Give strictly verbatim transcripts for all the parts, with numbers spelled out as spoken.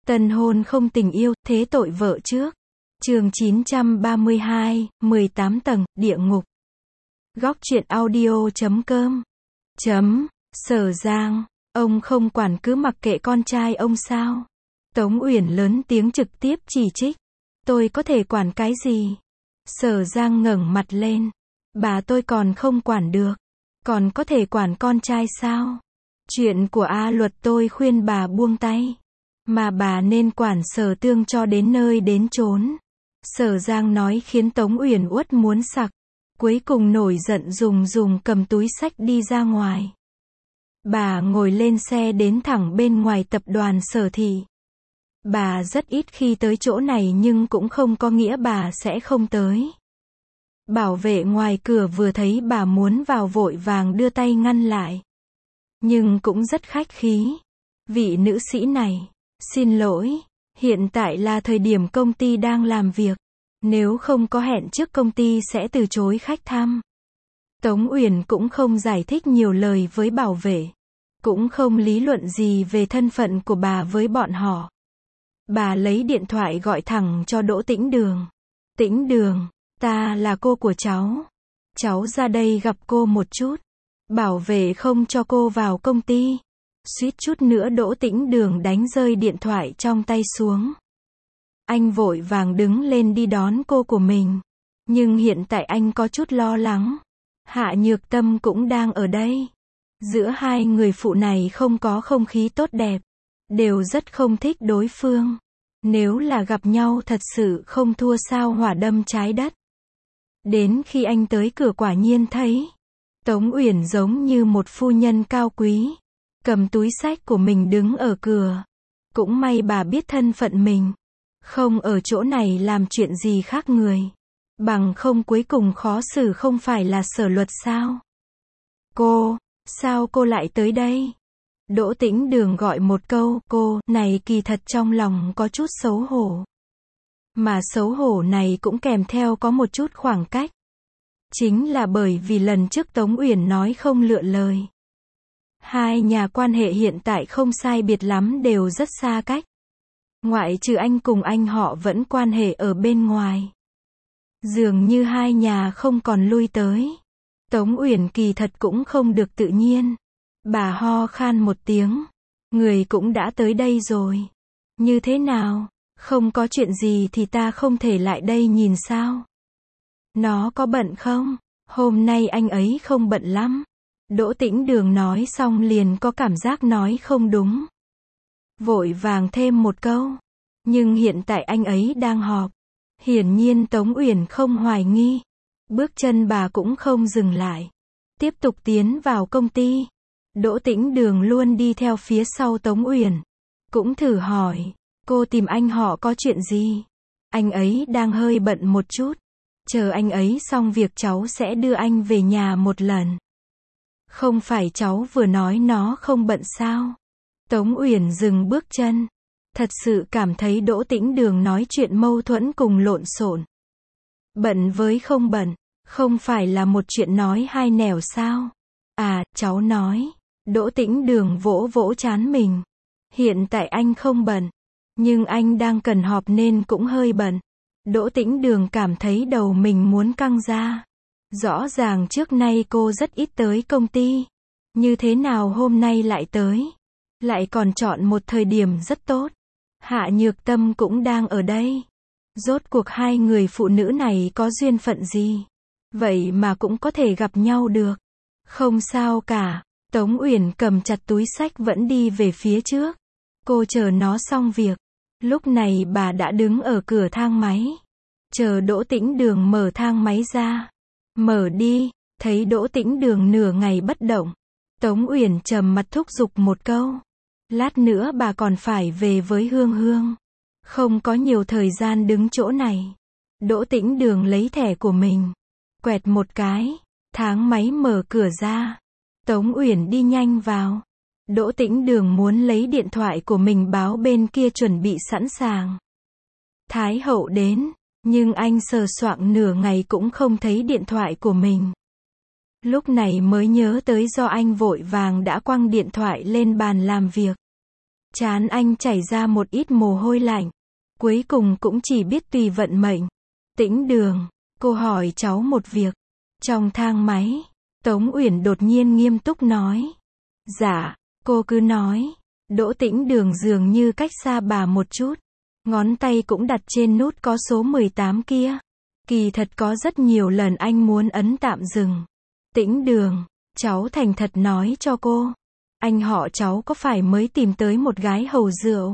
Tân hôn không tình yêu, thế tội vợ trước. Chương chín trăm ba mươi hai, mười tám tầng, địa ngục. Góc truyện audio chấm com. Chấm, Sở Giang, ông không quản cứ mặc kệ con trai ông sao? Tống Uyển lớn tiếng trực tiếp chỉ trích. Tôi có thể quản cái gì? Sở Giang ngẩng mặt lên. Bà tôi còn không quản được. Còn có thể quản con trai sao? Chuyện của A Luật tôi khuyên bà buông tay. Mà bà nên quản Sở Tương cho đến nơi đến chốn. Sở Giang nói khiến Tống Uyển uất muốn sặc. Cuối cùng nổi giận dùng dùng cầm túi xách đi ra ngoài. Bà ngồi lên xe đến thẳng bên ngoài tập đoàn Sở Thị. Bà rất ít khi tới chỗ này nhưng cũng không có nghĩa bà sẽ không tới. Bảo vệ ngoài cửa vừa thấy bà muốn vào vội vàng đưa tay ngăn lại. Nhưng cũng rất khách khí. Vị nữ sĩ này, xin lỗi, hiện tại là thời điểm công ty đang làm việc. Nếu không có hẹn trước công ty sẽ từ chối khách thăm. Tống Uyển cũng không giải thích nhiều lời với bảo vệ. Cũng không lý luận gì về thân phận của bà với bọn họ. Bà lấy điện thoại gọi thẳng cho Đỗ Tĩnh Đường. Tĩnh Đường, ta là cô của cháu. Cháu ra đây gặp cô một chút. Bảo vệ không cho cô vào công ty. Suýt chút nữa Đỗ Tĩnh Đường đánh rơi điện thoại trong tay xuống. Anh vội vàng đứng lên đi đón cô của mình. Nhưng hiện tại anh có chút lo lắng. Hạ Nhược Tâm cũng đang ở đây. Giữa hai người phụ này không có không khí tốt đẹp. Đều rất không thích đối phương. Nếu là gặp nhau thật sự không thua sao hỏa đâm trái đất. Đến khi anh tới cửa quả nhiên thấy Tống Uyển giống như một phu nhân cao quý. Cầm túi xách của mình đứng ở cửa. Cũng may bà biết thân phận mình. Không ở chỗ này làm chuyện gì khác người. Bằng không cuối cùng khó xử không phải là Sở Luật sao? Cô, sao cô lại tới đây? Đỗ Tĩnh Đường gọi một câu, cô, này kỳ thật trong lòng có chút xấu hổ. Mà xấu hổ này cũng kèm theo có một chút khoảng cách. Chính là bởi vì lần trước Tống Uyển nói không lựa lời. Hai nhà quan hệ hiện tại không sai biệt lắm đều rất xa cách. Ngoại trừ anh cùng anh họ vẫn quan hệ ở bên ngoài. Dường như hai nhà không còn lui tới. Tống Uyển kỳ thật cũng không được tự nhiên. Bà ho khan một tiếng. Người cũng đã tới đây rồi. Như thế nào? Không có chuyện gì thì ta không thể lại đây nhìn sao? Nó có bận không? Hôm nay anh ấy không bận lắm. Đỗ Tĩnh Đường nói xong liền có cảm giác nói không đúng. Vội vàng thêm một câu. Nhưng hiện tại anh ấy đang họp. Hiển nhiên Tống Uyển không hoài nghi. Bước chân bà cũng không dừng lại. Tiếp tục tiến vào công ty. Đỗ Tĩnh Đường luôn đi theo phía sau Tống Uyển. Cũng thử hỏi. Cô tìm anh họ có chuyện gì? Anh ấy đang hơi bận một chút. Chờ anh ấy xong việc cháu sẽ đưa anh về nhà một lần. Không phải cháu vừa nói nó không bận sao? Tống Uyển dừng bước chân. Thật sự cảm thấy Đỗ Tĩnh Đường nói chuyện mâu thuẫn cùng lộn xộn. Bận với không bận, không phải là một chuyện nói hai nẻo sao? À, cháu nói. Đỗ Tĩnh Đường vỗ vỗ trán mình. Hiện tại anh không bận. Nhưng anh đang cần họp nên cũng hơi bận. Đỗ Tĩnh Đường cảm thấy đầu mình muốn căng ra. Rõ ràng trước nay cô rất ít tới công ty. Như thế nào hôm nay lại tới? Lại còn chọn một thời điểm rất tốt. Hạ Nhược Tâm cũng đang ở đây. Rốt cuộc hai người phụ nữ này có duyên phận gì? Vậy mà cũng có thể gặp nhau được. Không sao cả. Tống Uyển cầm chặt túi xách vẫn đi về phía trước. Cô chờ nó xong việc. Lúc này bà đã đứng ở cửa thang máy. Chờ Đỗ Tĩnh Đường mở thang máy ra. Mở đi. Thấy Đỗ Tĩnh Đường nửa ngày bất động. Tống Uyển trầm mặt thúc giục một câu. Lát nữa bà còn phải về với Hương Hương. Không có nhiều thời gian đứng chỗ này. Đỗ Tĩnh Đường lấy thẻ của mình. Quẹt một cái. Thang máy mở cửa ra. Tống Uyển đi nhanh vào. Đỗ Tĩnh Đường muốn lấy điện thoại của mình báo bên kia chuẩn bị sẵn sàng. Thái hậu đến. Nhưng anh sờ soạng nửa ngày cũng không thấy điện thoại của mình. Lúc này mới nhớ tới do anh vội vàng đã quăng điện thoại lên bàn làm việc. Trán anh chảy ra một ít mồ hôi lạnh. Cuối cùng cũng chỉ biết tùy vận mệnh. Tĩnh Đường, cô hỏi cháu một việc. Trong thang máy, Tống Uyển đột nhiên nghiêm túc nói. Dạ, cô cứ nói. Đỗ Tĩnh Đường dường như cách xa bà một chút. Ngón tay cũng đặt trên nút có số mười tám kia. Kỳ thật có rất nhiều lần anh muốn ấn tạm dừng. Tĩnh Đường, cháu thành thật nói cho cô. Anh họ cháu có phải mới tìm tới một gái hầu rượu?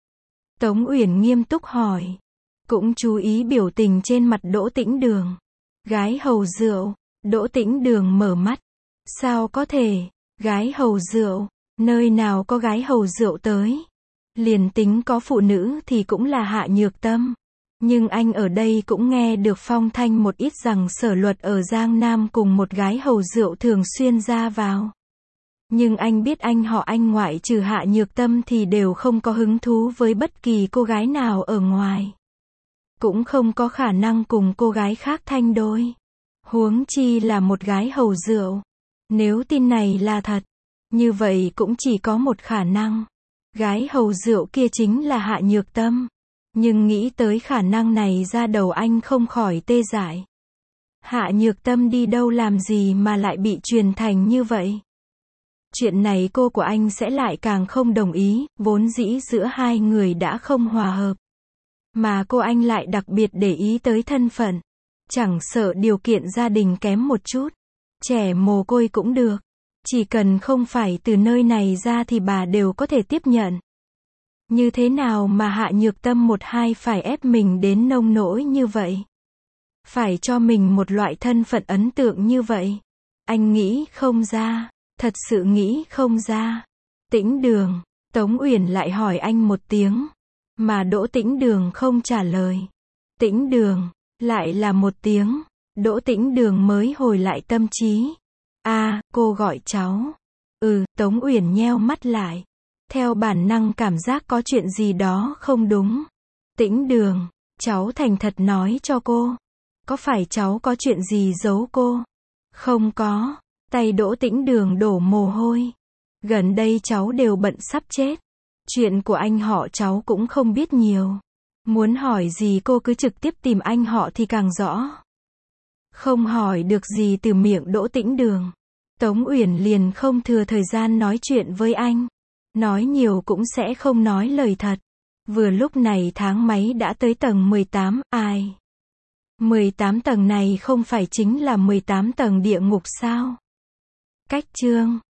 Tống Uyển nghiêm túc hỏi. Cũng chú ý biểu tình trên mặt Đỗ Tĩnh Đường. Gái hầu rượu, Đỗ Tĩnh Đường mở mắt. Sao có thể, gái hầu rượu, nơi nào có gái hầu rượu tới? Liền tính có phụ nữ thì cũng là Hạ Nhược Tâm. Nhưng anh ở đây cũng nghe được phong thanh một ít rằng Sở Luật ở Giang Nam cùng một gái hầu rượu thường xuyên ra vào. Nhưng anh biết anh họ anh ngoại trừ Hạ Nhược Tâm thì đều không có hứng thú với bất kỳ cô gái nào ở ngoài. Cũng không có khả năng cùng cô gái khác thanh đôi. Huống chi là một gái hầu rượu. Nếu tin này là thật, như vậy cũng chỉ có một khả năng. Gái hầu rượu kia chính là Hạ Nhược Tâm. Nhưng nghĩ tới khả năng này ra đầu anh không khỏi tê dại. Hạ Nhược Tâm đi đâu làm gì mà lại bị truyền thành như vậy? Chuyện này cô của anh sẽ lại càng không đồng ý, vốn dĩ giữa hai người đã không hòa hợp. Mà cô anh lại đặc biệt để ý tới thân phận. Chẳng sợ điều kiện gia đình kém một chút. Trẻ mồ côi cũng được. Chỉ cần không phải từ nơi này ra thì bà đều có thể tiếp nhận. Như thế nào mà Hạ Nhược Tâm một hai phải ép mình đến nông nỗi như vậy? Phải cho mình một loại thân phận ấn tượng như vậy? Anh nghĩ không ra. Thật sự nghĩ không ra. Tĩnh Đường, Tống Uyển lại hỏi anh một tiếng. Mà Đỗ Tĩnh Đường không trả lời. Tĩnh Đường, lại là một tiếng. Đỗ Tĩnh Đường mới hồi lại tâm trí. À, cô gọi cháu. Ừ, Tống Uyển nheo mắt lại. Theo bản năng cảm giác có chuyện gì đó không đúng. Tĩnh Đường, cháu thành thật nói cho cô. Có phải cháu có chuyện gì giấu cô? Không có. Tay Đỗ Tĩnh Đường đổ mồ hôi. Gần đây cháu đều bận sắp chết. Chuyện của anh họ cháu cũng không biết nhiều. Muốn hỏi gì cô cứ trực tiếp tìm anh họ thì càng rõ. Không hỏi được gì từ miệng Đỗ Tĩnh Đường. Tống Uyển liền không thừa thời gian nói chuyện với anh. Nói nhiều cũng sẽ không nói lời thật. Vừa lúc này thang máy đã tới tầng mười tám, ai? mười tám tầng này không phải chính là mười tám tầng địa ngục sao? Cách chương